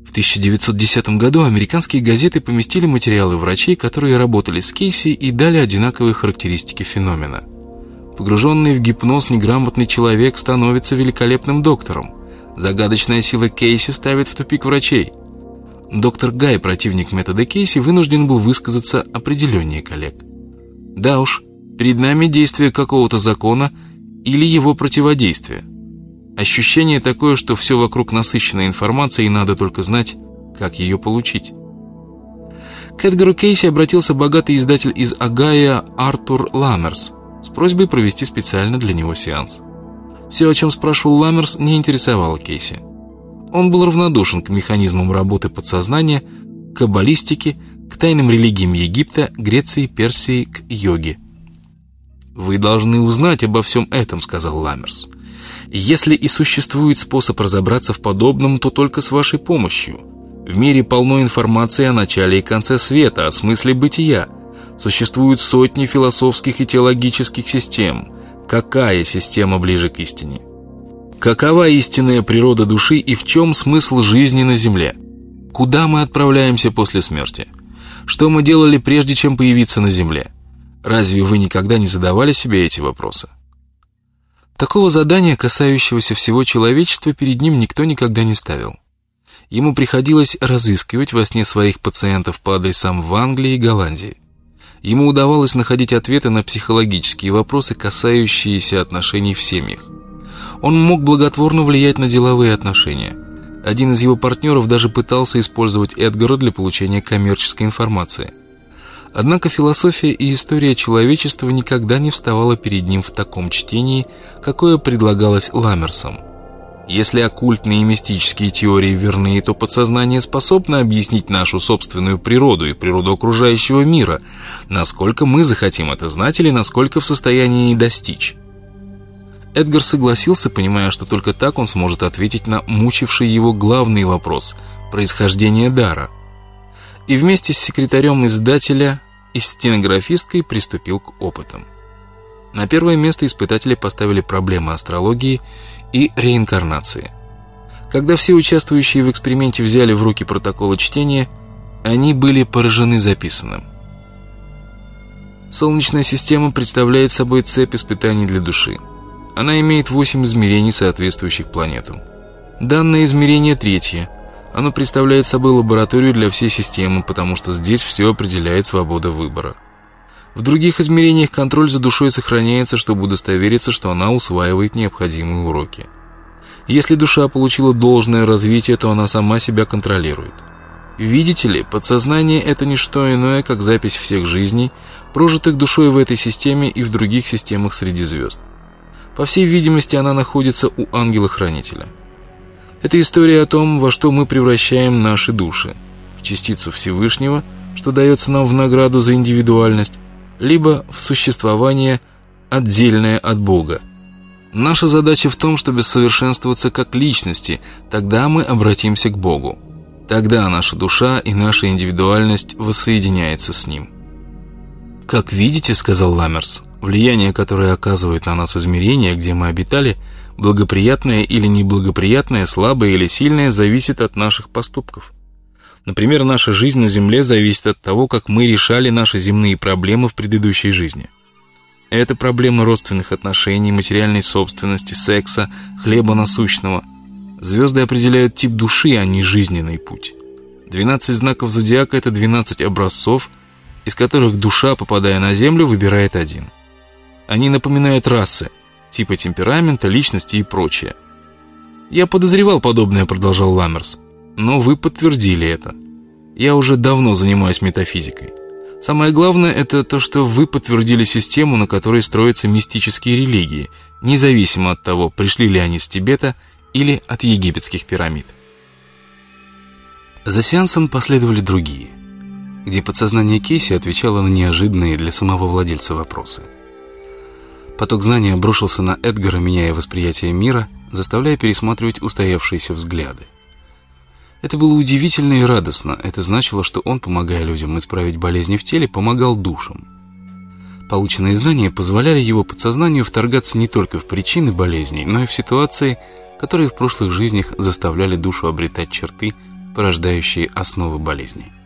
В 1910 году американские газеты поместили материалы врачей, которые работали с Кейси и дали одинаковые характеристики феномена. Погруженный в гипноз неграмотный человек становится великолепным доктором. Загадочная сила Кейси ставит в тупик врачей. Доктор Гай, противник метода Кейси, вынужден был высказаться определеннее коллег. Да уж, перед нами действие какого-то закона или его противодействие. Ощущение такое, что все вокруг насыщено информацией, и надо только знать, как ее получить. К Эдгару Кейси обратился богатый издатель из Огайо Артур Ламмерс с просьбой провести специально для него сеанс. Все, о чем спрашивал Ламмерс, не интересовало Кейси. Он был равнодушен к механизмам работы подсознания, к каббалистике, к тайным религиям Египта, Греции, Персии, к йоге. «Вы должны узнать обо всем этом», — сказал Ламмерс. «Если и существует способ разобраться в подобном, то только с вашей помощью. В мире полно информации о начале и конце света, о смысле бытия. Существуют сотни философских и теологических систем. Какая система ближе к истине? Какова истинная природа души и в чем смысл жизни на земле? Куда мы отправляемся после смерти? Что мы делали, прежде чем появиться на земле? Разве вы никогда не задавали себе эти вопросы?» Такого задания, касающегося всего человечества, перед ним никто никогда не ставил. Ему приходилось разыскивать во сне своих пациентов по адресам в Англии и Голландии. Ему удавалось находить ответы на психологические вопросы, касающиеся отношений в семьях. Он мог благотворно влиять на деловые отношения. Один из его партнеров даже пытался использовать Эдгара для получения коммерческой информации. Однако философия и история человечества никогда не вставала перед ним в таком чтении, какое предлагалось Ламмерсом. Если оккультные и мистические теории верны, то подсознание способно объяснить нашу собственную природу и природу окружающего мира, насколько мы захотим это знать или насколько в состоянии достичь. Эдгар согласился, понимая, что только так он сможет ответить на мучивший его главный вопрос – происхождение дара. И вместе с секретарем издателя и стенографисткой приступил к опытам. На первое место испытатели поставили проблемы астрологии и реинкарнации. Когда все участвующие в эксперименте взяли в руки протоколы чтения, они были поражены записанным. Солнечная система представляет собой цепь испытаний для души. Она имеет 8 измерений, соответствующих планетам. Данное измерение третье. Оно представляет собой лабораторию для всей системы, потому что здесь все определяет свобода выбора. В других измерениях контроль за душой сохраняется, чтобы удостовериться, что она усваивает необходимые уроки. Если душа получила должное развитие, то она сама себя контролирует. Видите ли, подсознание – это не что иное, как запись всех жизней, прожитых душой в этой системе и в других системах среди звезд. По всей видимости, она находится у ангела-хранителя. Это история о том, во что мы превращаем наши души: в частицу Всевышнего, что дается нам в награду за индивидуальность, либо в существование, отдельное от Бога. Наша задача в том, чтобы совершенствоваться как личности, тогда мы обратимся к Богу. Тогда наша душа и наша индивидуальность воссоединяется с Ним. «Как видите, — сказал Ламмерс, — влияние, которое оказывает на нас измерения, где мы обитали, благоприятное или неблагоприятное, слабое или сильное, зависит от наших поступков. Например, наша жизнь на Земле зависит от того, как мы решали наши земные проблемы в предыдущей жизни. Это проблемы родственных отношений, материальной собственности, секса, хлеба насущного. Звезды определяют тип души, а не жизненный путь. 12 знаков зодиака – это 12 образцов, из которых душа, попадая на Землю, выбирает один. Они напоминают расы, типы темперамента, личности и прочее. «Я подозревал подобное, — продолжал Ламмерс, — но вы подтвердили это. Я уже давно занимаюсь метафизикой. Самое главное — это то, что вы подтвердили систему, на которой строятся мистические религии, независимо от того, пришли ли они с Тибета или от египетских пирамид». За сеансом последовали другие, где подсознание Кейси отвечало на неожиданные для самого владельца вопросы. Поток знаний обрушился на Эдгара, меняя восприятие мира, заставляя пересматривать устоявшиеся взгляды. Это было удивительно и радостно. Это значило, что он, помогая людям исправить болезни в теле, помогал душам. Полученные знания позволяли его подсознанию вторгаться не только в причины болезней, но и в ситуации, которые в прошлых жизнях заставляли душу обретать черты, порождающие основы болезни.